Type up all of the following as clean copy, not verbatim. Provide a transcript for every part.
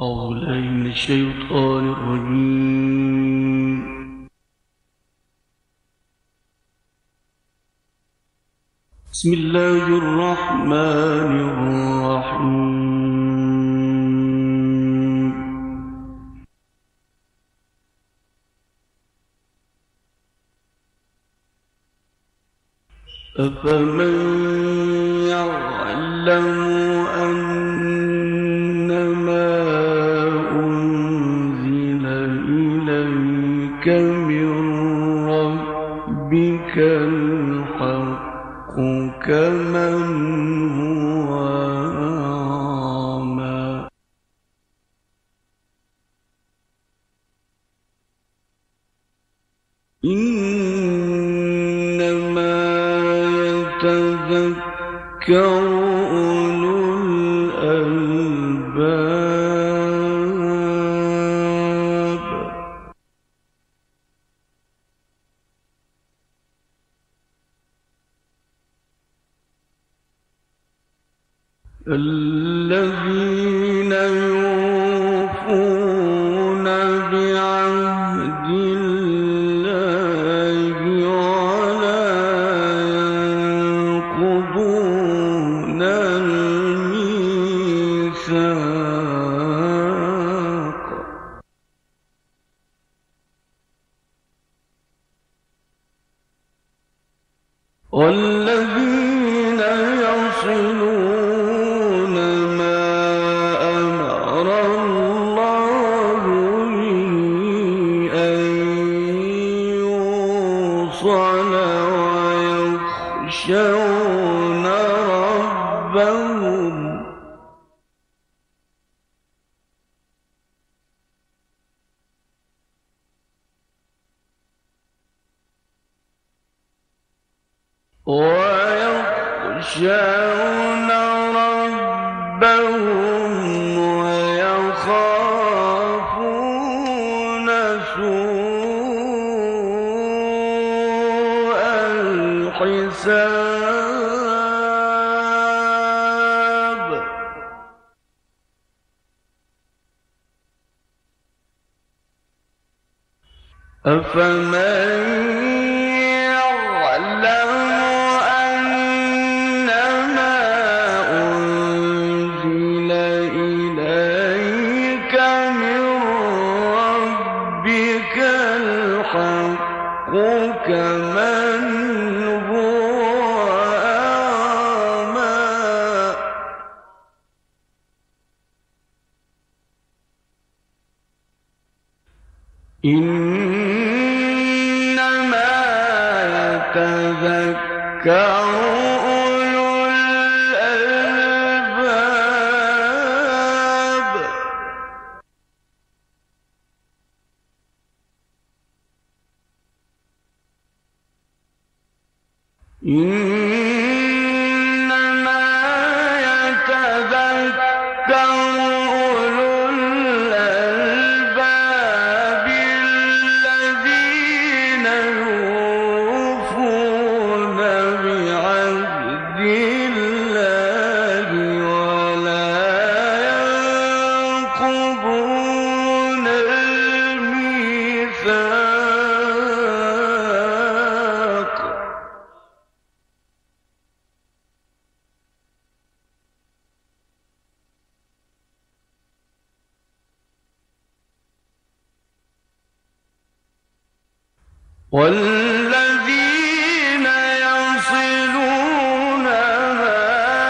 أعوذ بالله من الشيطان الرجيم. بسم الله الرحمن الرحيم. أفمن يعلم أنما أنزل إليك من ربك الحق كمن هو أعمى إنما يتذكر أولو الألباب. الذين يوفون بعهد الله ولا ينقضون الميثاق. والذين يصلون ما أمر الله به أن يوصل ويخشون ربهم ويخافون سوء الحساب. أفمن يعلم أنما أنزل إليك من ربك الحق كمن هو أعمى إنما يتذكر أولو الألباب. إنما يتذكر أولو الألباب الذين يوفون بعهد الله ولا ينقضون الميثاق. والذين يصلون ما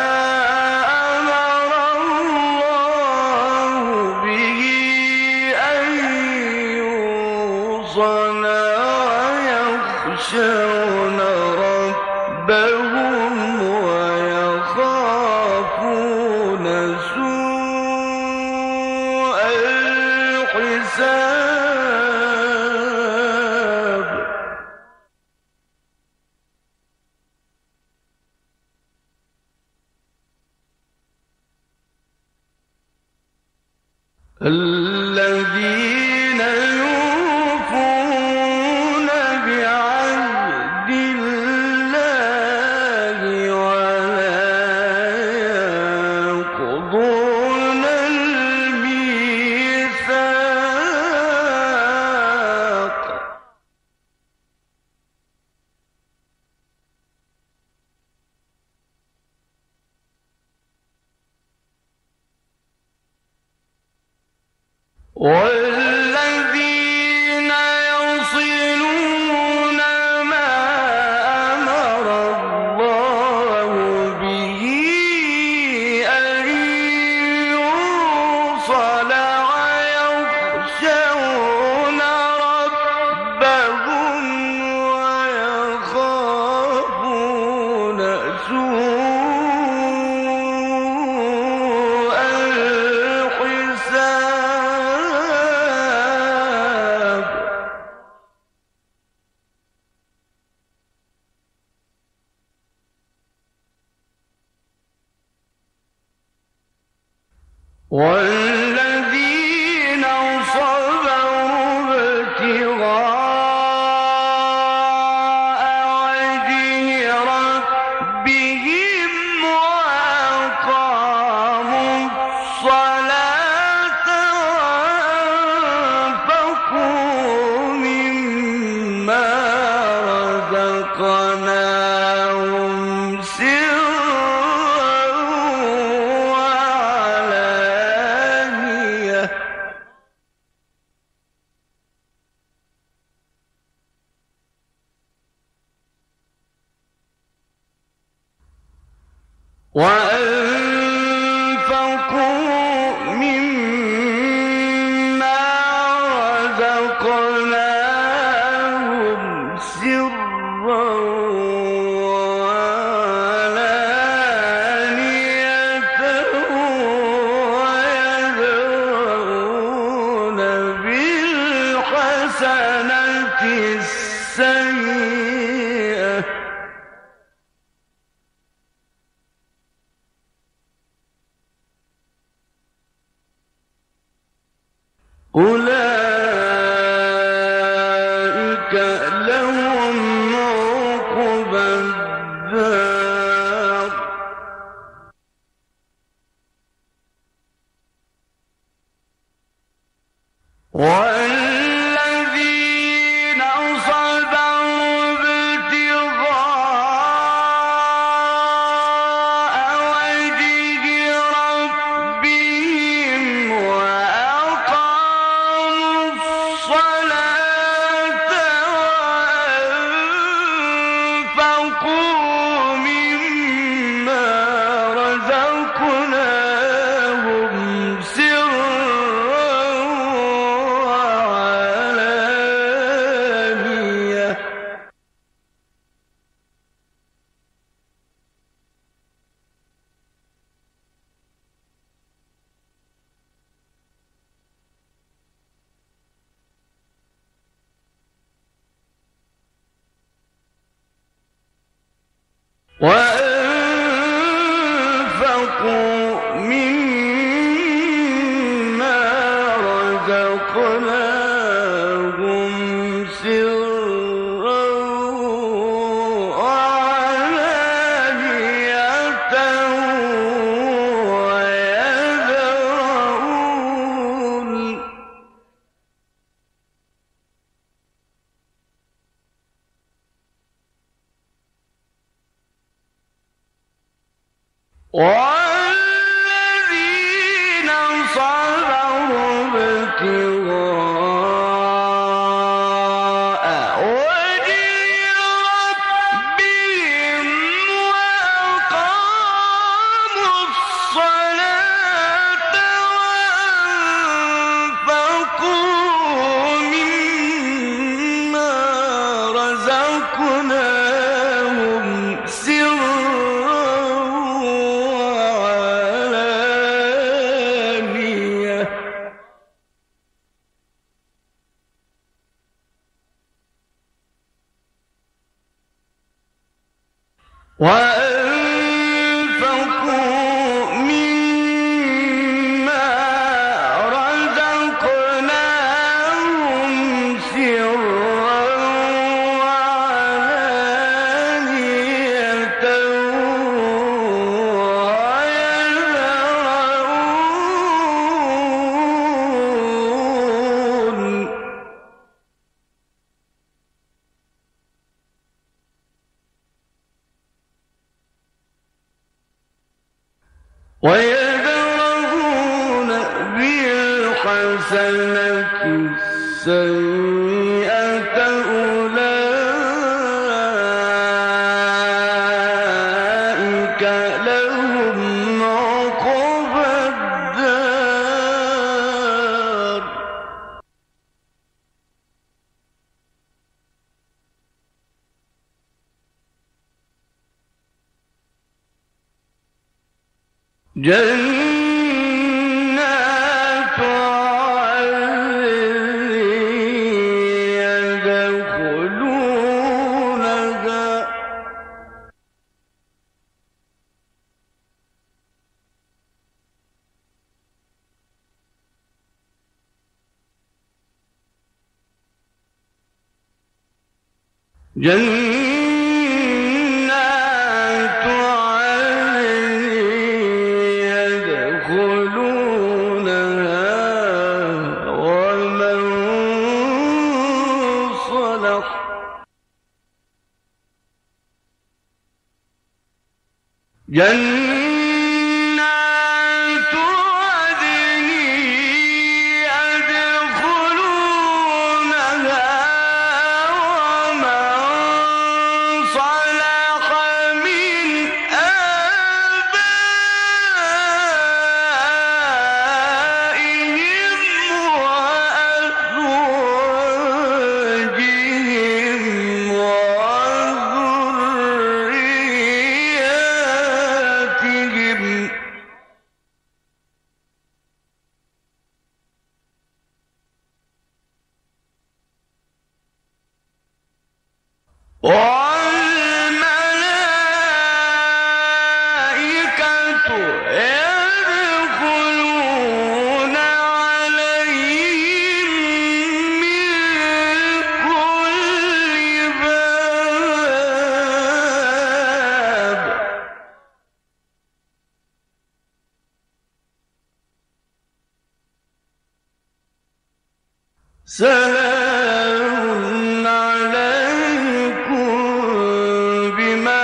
أمر الله به أن يوصل ويخشون ربهم ويخافون سوء الحساب. الذين يوفون بعهد الله ولا ينقضون الميثاق. والذين يصلون ما أمر الله به أن يوصل ويخشون ربهم ويخافون سوء الحساب. والذين صبروا ابتغاء وجه ربهم وأقاموا الصلاة وأنفقوا مما رزقناهم سرا وعلانية وأنفقوا مما رزقناهم سرا وعلانية ويدرؤون بالحسنة السيئة أولئك لهم عقبى الدار. والذين صبروا ابتغاء وجه ربهم وأقاموا الصلاة وأنفقوا مما رزقناهم سرا وعلانية وأنفقوا مما رزقناهم سرا وعلانية والذين صبروا ابتغاء وجه ربهم وأقاموا الصلاة وأنفقوا مما رزقناهم سرا وعلانية وأنفقوا مما رزقناهم سرا وعلانية ويدرؤون بالحسنة الحسنة السيئة أولئك لهم عقبى الدار جنات عدن يدخلونها جنات عدن يدخلونها ومن صلح جنات عدن يدخلونها ومن صلح من آبائهم وأزواجهم وذرياتهم والملائكة يدخلون عليهم من كل باب سلام عليكم بما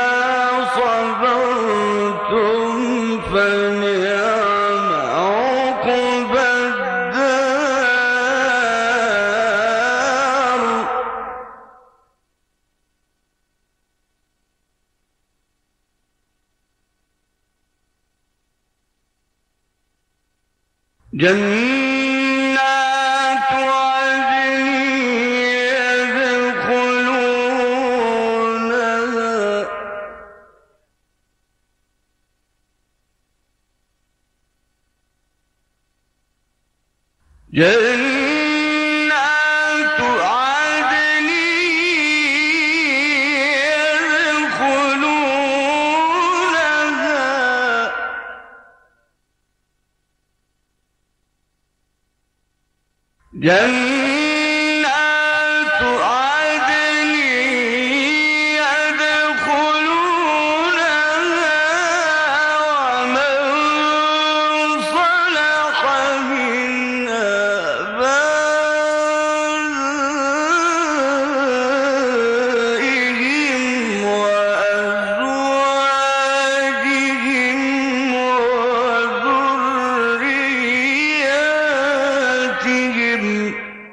صبرتم فنعم عقبى الدار جنات عدن يدخلونها جنات عدن يدخلونها جنات عدن يدخلونها ومن صلح من آبائهم وأزواجهم وذرياتهم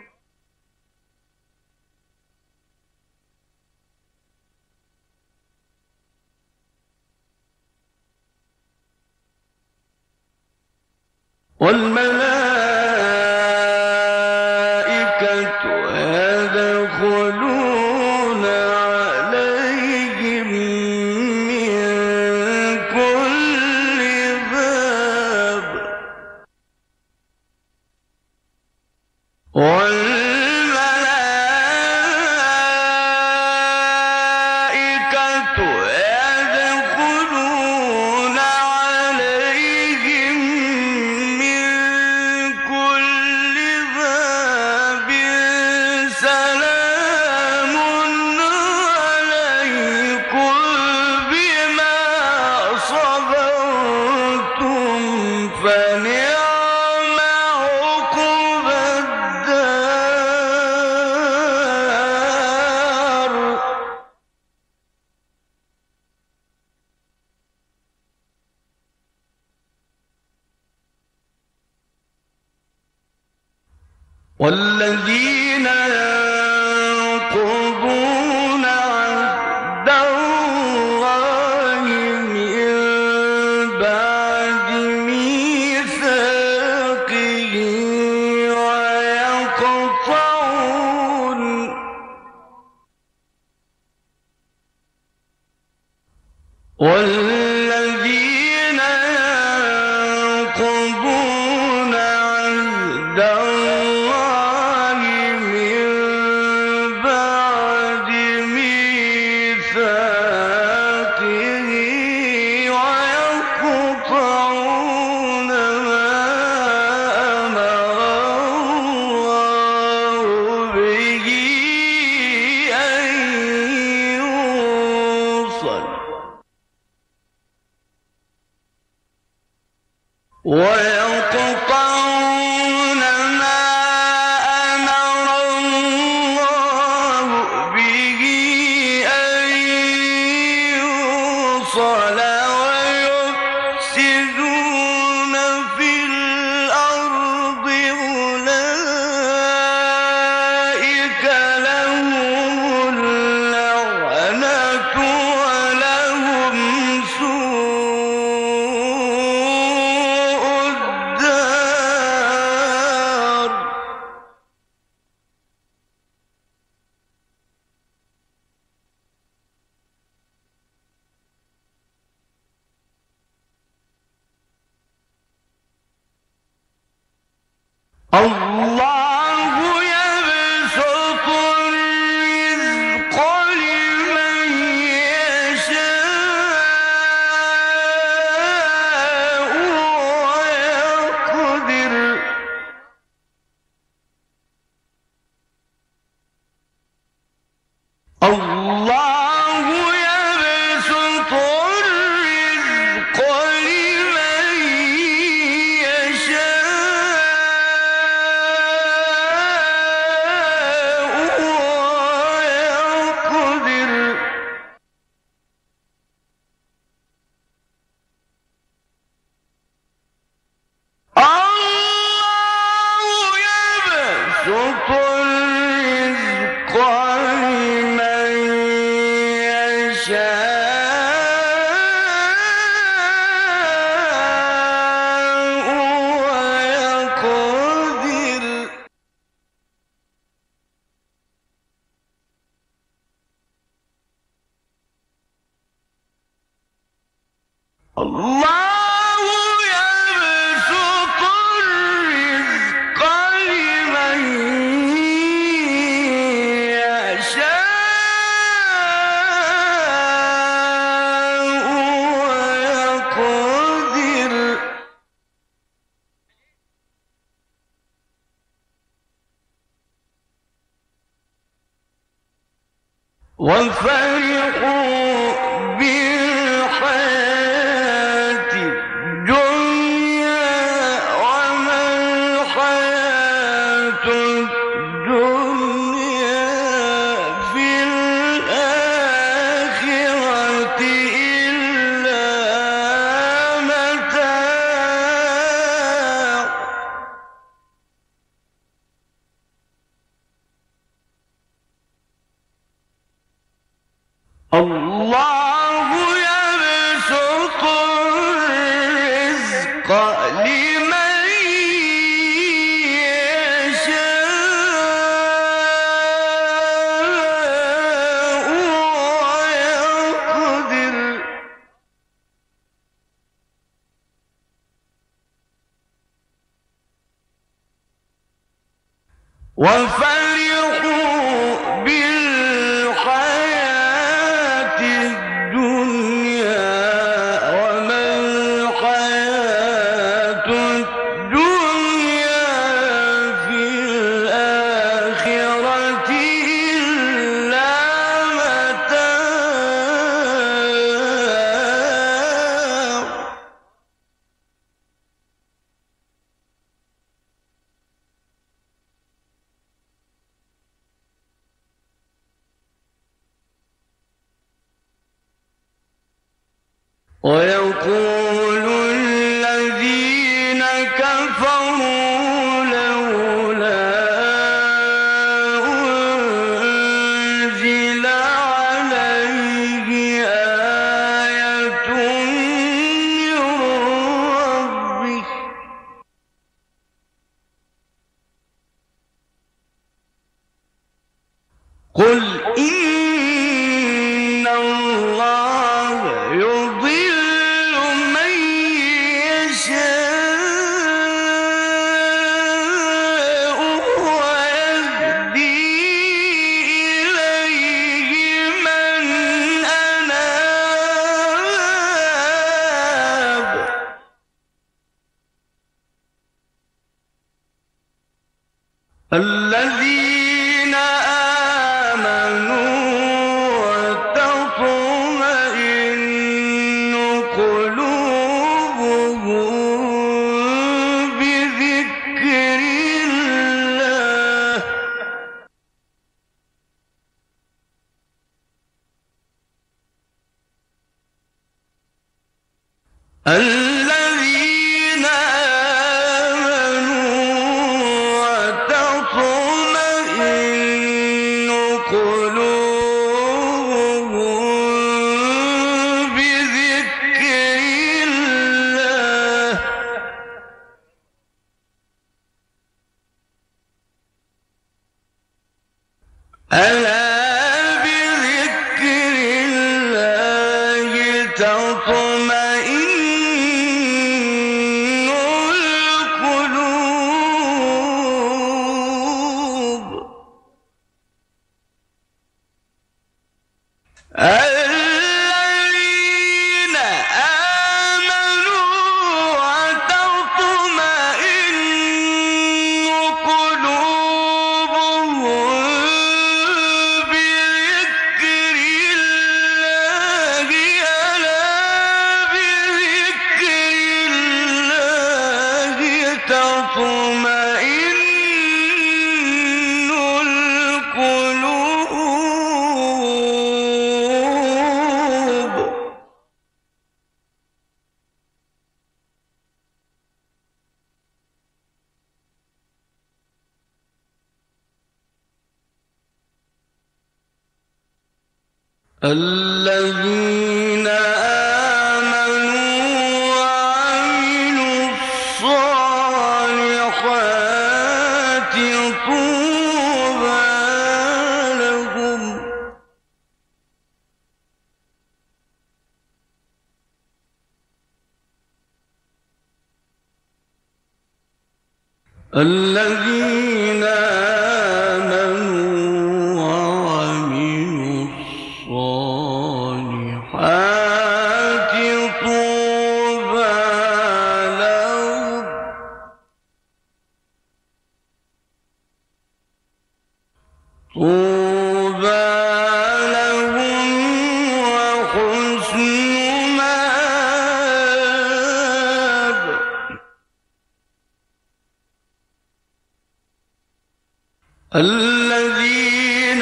والملائكة يدخلون عليهم من كل باب والملائكة يدخلون عليهم من كل باب سلام عليكم بما صبرتم فنعم عقبى الدار والذين ينقضون عهد الله من بعد ميثاقه والذين ينقضون عهد الله من بعد ميثاقه ويقطعون ما أمر الله به أن يوصل ويقطعون ما أمر الله به أن يوصل ويفسدون في الأرض أولئك لهم اللعنة ولهم سوء الدار الله يبسط الرزق لمن يشاء ويقدر الله يبسط الرزق لمن يشاء ويقدر الله يبسط الرزق لمن يشاء ويقدر الله يبسط الرزق لمن يشاء ويقدر وفرحوا بالحياة الدنيا وما الحياة الدنيا في الآخرة إلا متاع الله يبسط الرزق لمن يشاء ويقدر وفرحوا بالحياة الدنيا وما الحياة الدنيا في الآخرة إلا متاع ويقول الذين كفروا لولا قل إن الله يضل من يشاء ويهدي إليه من أناب الذين آمنوا وتطمئن قلوبهم بذكر الله الذين وتطمئن قلوبهم بذكر الله ألا بذكر الله تطمئن القلوب الذين آمنوا وتطمئن قلوبهم بذكر الله ألا بذكر الله تطمئن القلوب الذين آمنوا وعملوا الصالحات طوبى لهم الذين آمنوا وعملوا الصالحات طوبى لهم طوبى لهم وحسن مآب الذين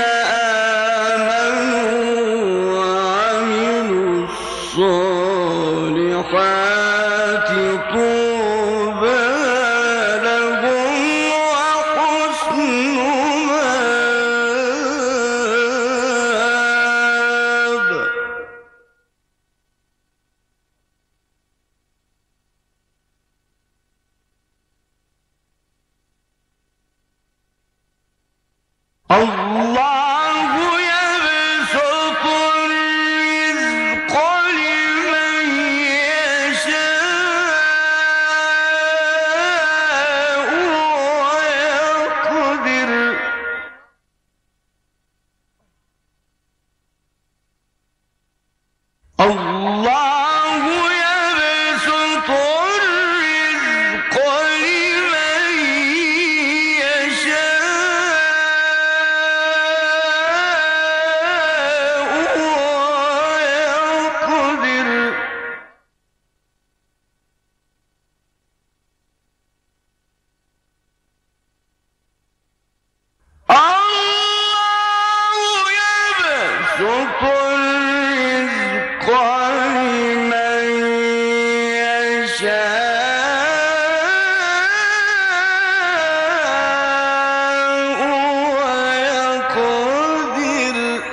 آمنوا وعملوا الصالحات طوبى لهم وحسن مآب الله يبسط الرزق لمن يشاء ويقدر الله يبسط الرزق لمن يشاء ويقدر الله يبسط الرزق لمن يشاء ويقدر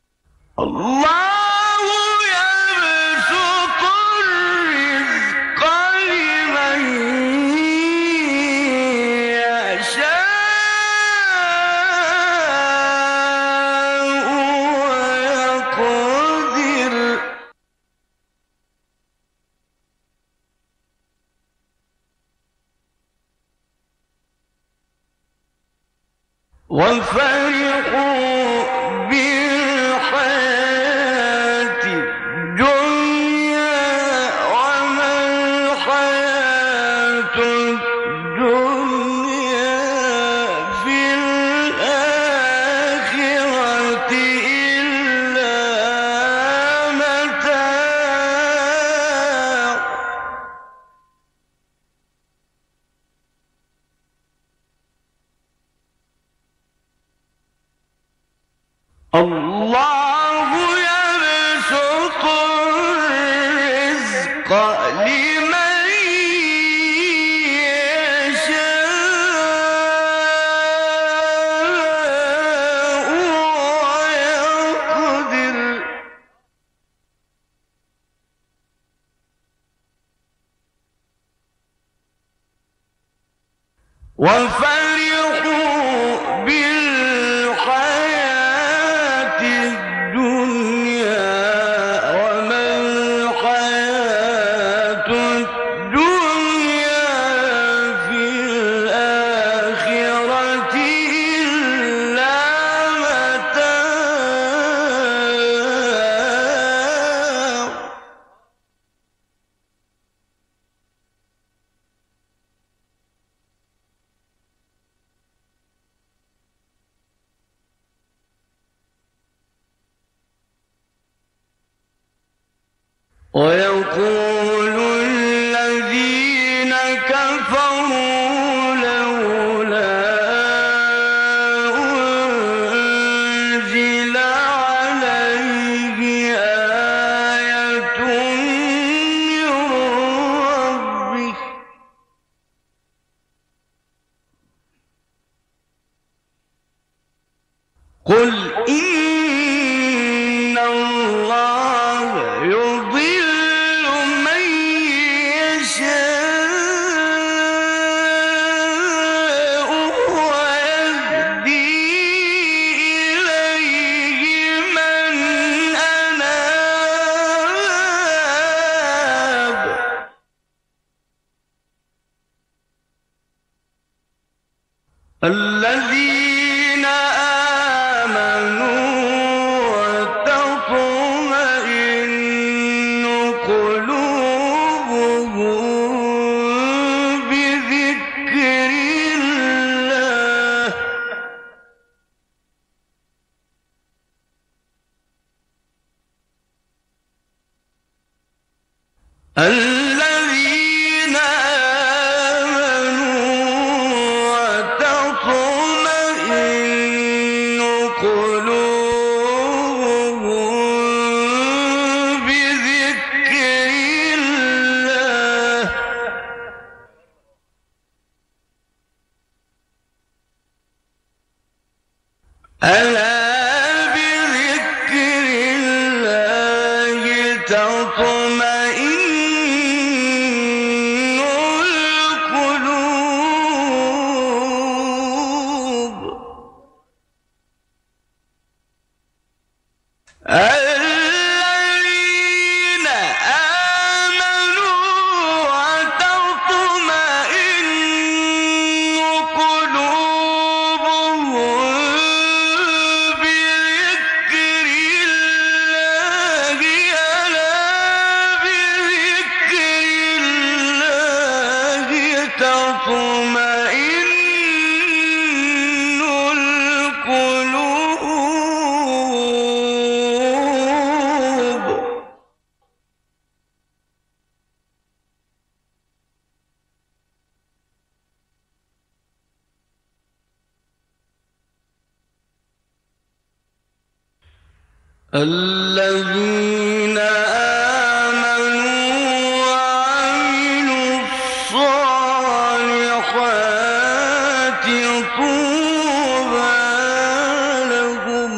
الله يبسط الرزق وفرحوا بالحياة الدنيا وما الحياة الدنيا في الآخرة إلا متاع. الله يبسط الرزق لمن يشاء ويقدر وفرحوا بالحياة الدنيا وما الحياة الدنيا في الآخرة إلا متاع. ويقول الذين كفروا لولا أنزل عليه آية من ربه قل إن الله يضل من يشاء ويهدي إليه من أناب. الذين آمنوا وتطمئن قلوبهم بذكر الله. الذين آمنوا وتطمئن قلوبهم بذكر الله. ألا بذكر الله تطمئن القلوب. الذين آمنوا وتطمئن قلوبهم بذكر الله. ألا بذكر الله تطمئن القلوب. الذين آمنوا وعملوا الصالحات طوبى لهم.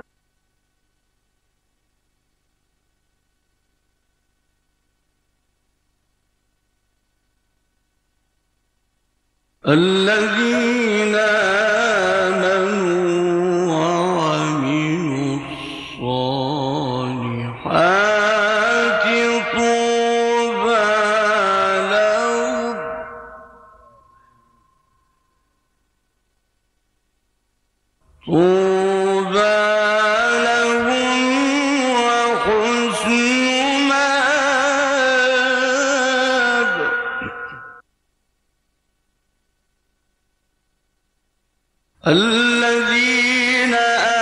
الذين آمنوا وعملوا الصالحات طوبى لهم. الذين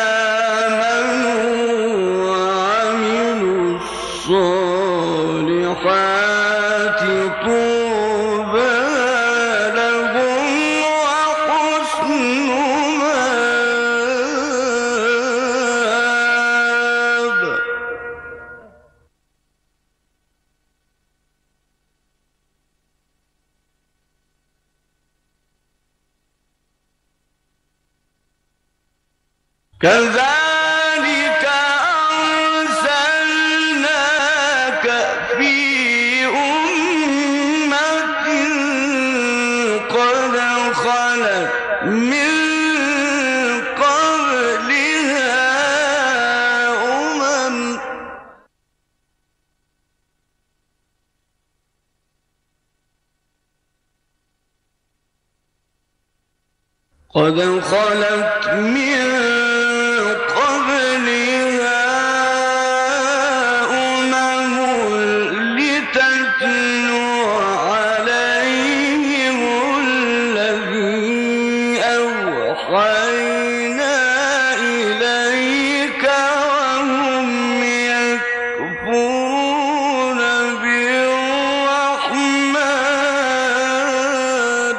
آمنوا وعملوا الصالحات طوبى لهم وحسن مآب. كذلك أرسلناك في أمة قد خلت من قبلها أمم لتتلو عليهم الذي أوحينا إليك وهم يكفرون بالرحمن.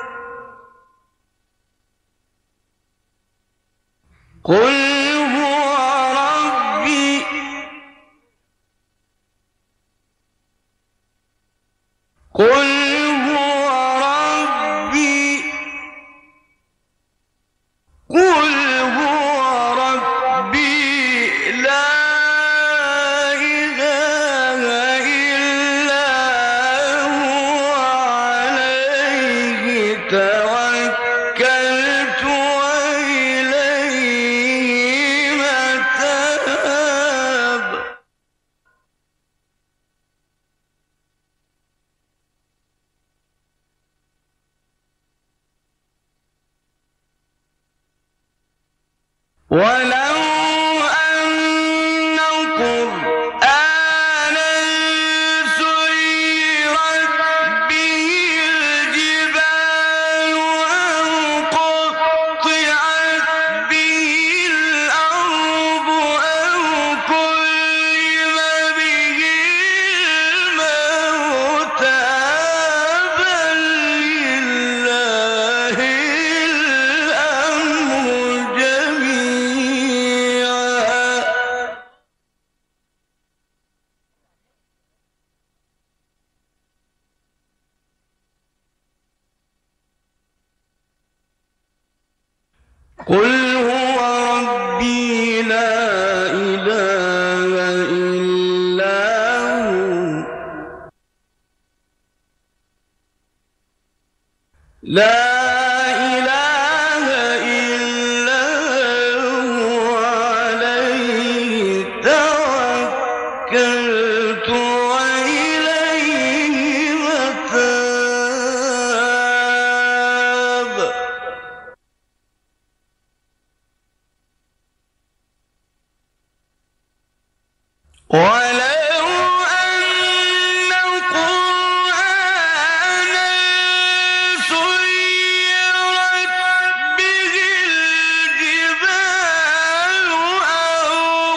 قل هو ربي قل هو ربي قل هو ربي لا إله إلا هو عليه توكلت وإليه متاب. ولو أن قرآنا سيرت به الجبال أو قطعت به الأرض أو كلم به الموتى بل لله الأمر جميعا. قل هو ربي لا إله إلا هو لا إله إلا هو عليه توكلت وإليه متاب. ولو أن قرآنا سيرت به الجبال أو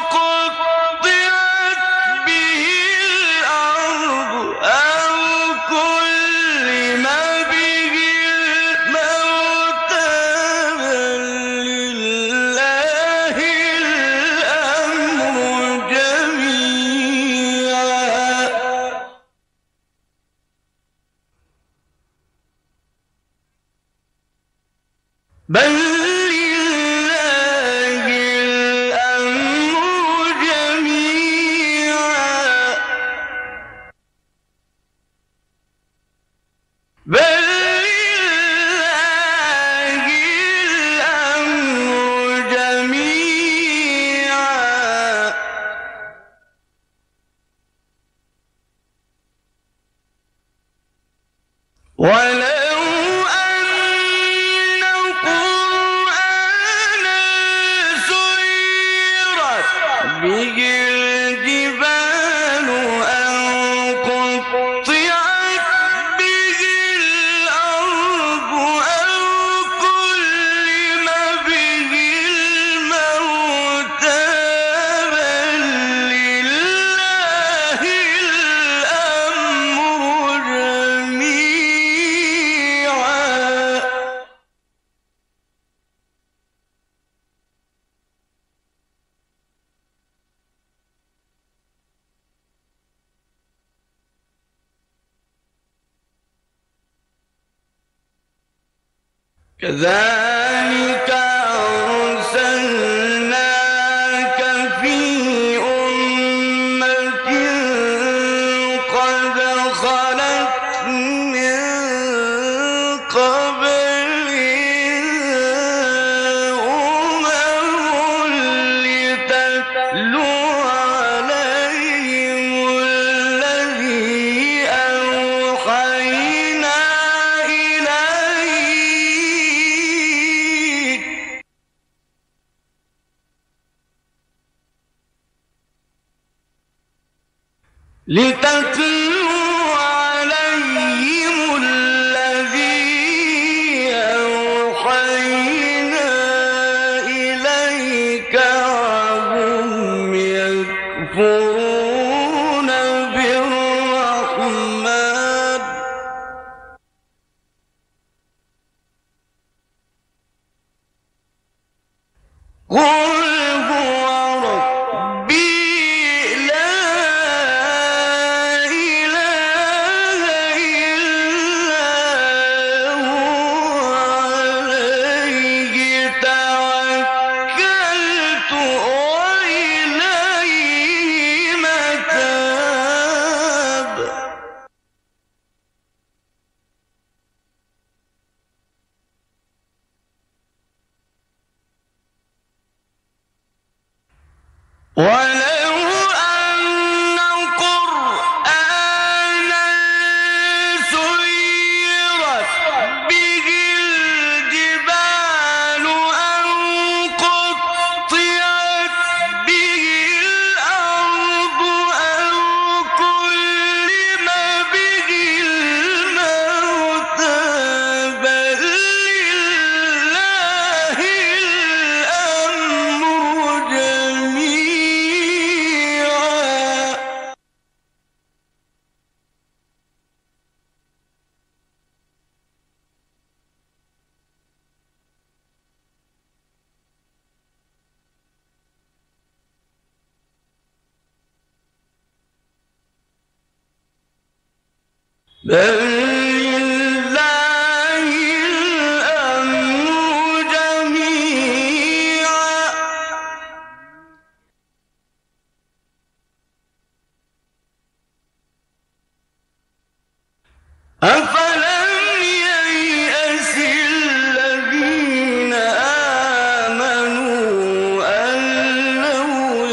قطعت به الأرض أو كلم به الموتى بل لله الأمر جميعا. بل لله الأمر جميعا. بل لله الأمر جميعا. ولو أن قرآنا كذلك أرسلناك في أمة قد خلت من قبلها أمم لتتلو عليهم الذي أوحينا إليك وهم يكفرون بالرحمن قل هو ربي لا إله إلا هو عليه توكلت وإليه متاب ولو أن قرآنا سيرت به الجبال أو قطعت به الأرض أو كلم به الموتى بل لله الأمر جميعا بل لله الأمر جميعا أفلم ييأس الذين آمنوا أن لو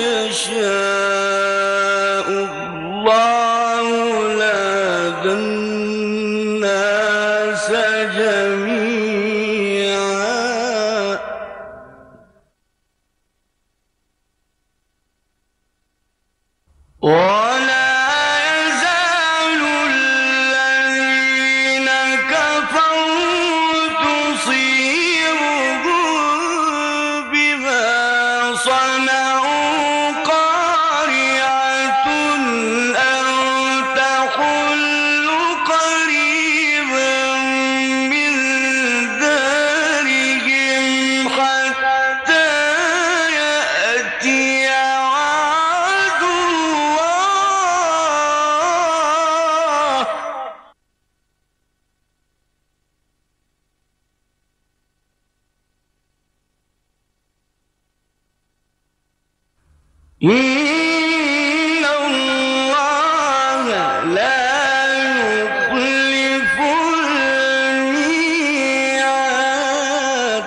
يشاء الله لهدى الناس جميعا ولا يزال الذين كفروا تصيبهم بما صنعوا قارعة أو تحل قريبا من دارهم حتى يأتي وعد الله إن الله لا يخلف الميعاد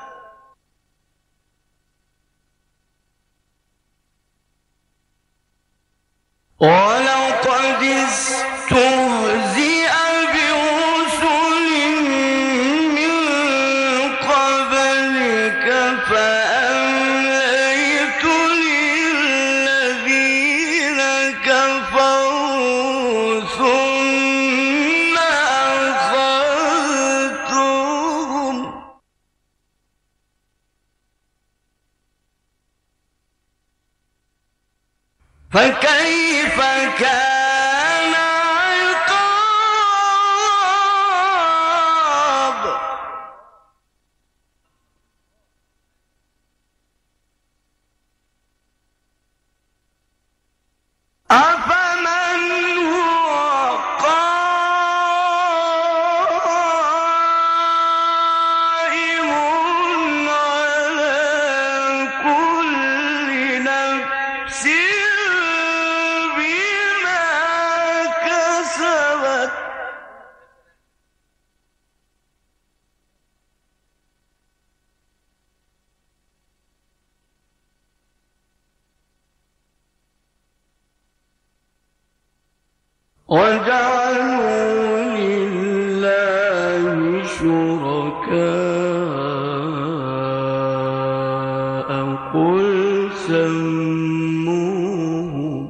ولقد استهزئ برسل من قبلك فأمليت للذين كفروا ثم أخذتهم فكيف كان عقاب أفمن هو قائم وجعلوا لله شركاء قل سموهم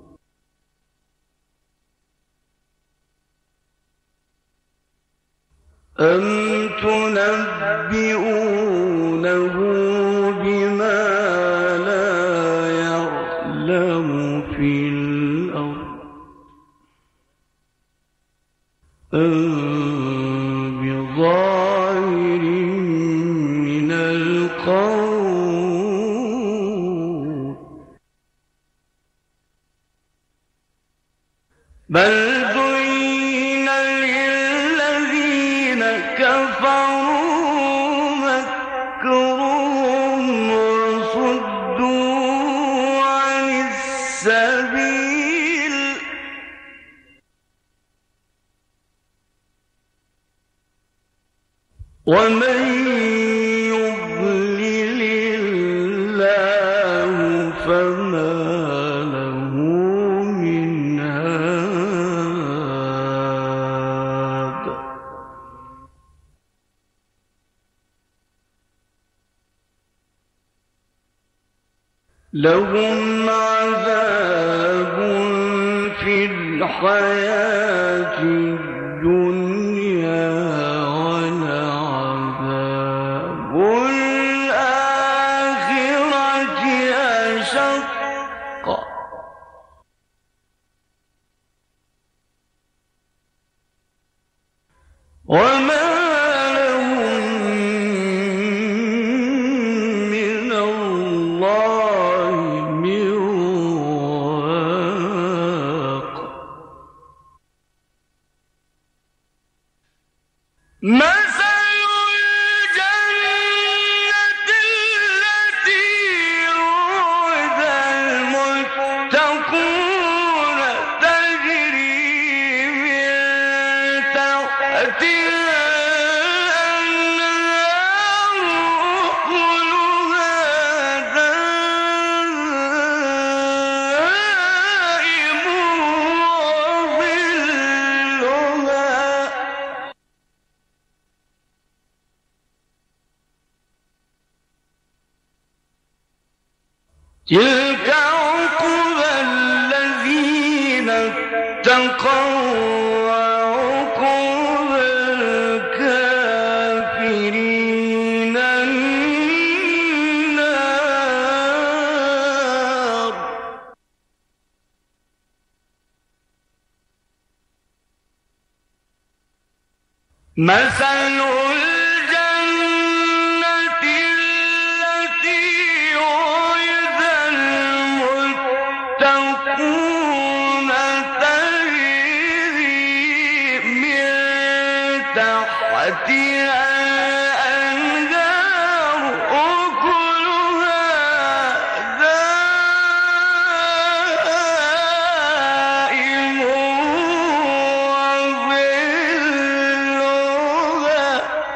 أم تنبئونه بما لا يعلم في الأرض أم بظاهر من القول بل زين للذين كفروا مكرهم وصدوا عن السبيل ومن يضلل الله فما له من هاد لهم عذاب في الحياة الدنيا ولعذاب الآخرة أشق وما لهم من الله من واق مثل الجنة التي وعد المتقون تجري من تحتها الأنهار أكلها دائم وظلها تلك عقبى الذين اتقوا وعقبى الكافرين النار مثل الجنة التي وعد المتقون تجري من تحتها الأنهار أكلها دائم وظلها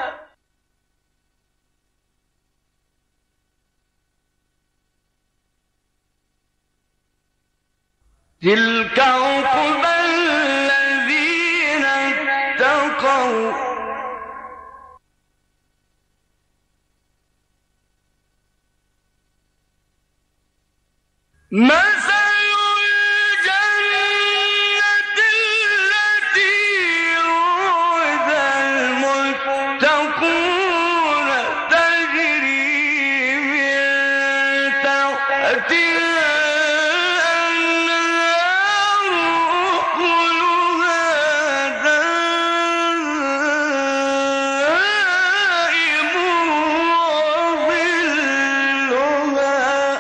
تلك عقبى الذين اتقوا مثل الجنة التي وعد المتقون تجري من تحتها الأنهار أكلها دائم وظلها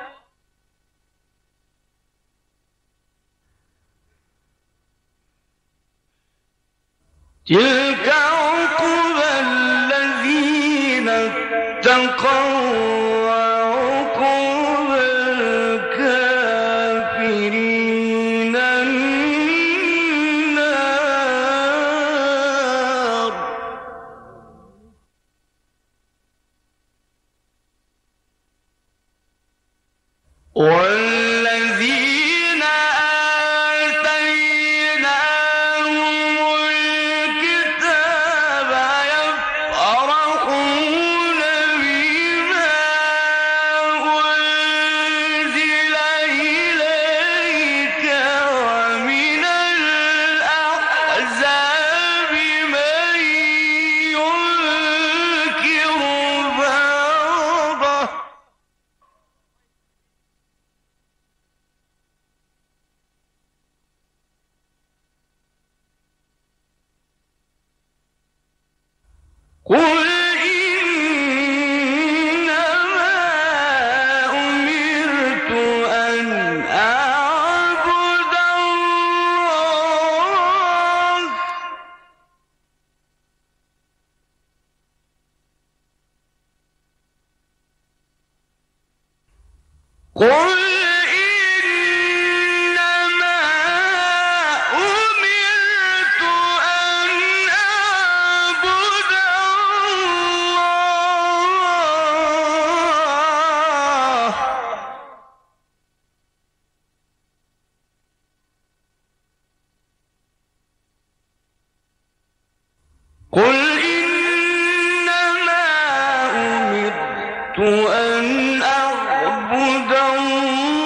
تلك عقبى الذين اتقوا وعقبى الكافرين النار والذين آتيناهم قل إنما أمرت أن أعبد الله قل إنما أمرت أن أعبد الله قل إنما أمرت أن أعبد الله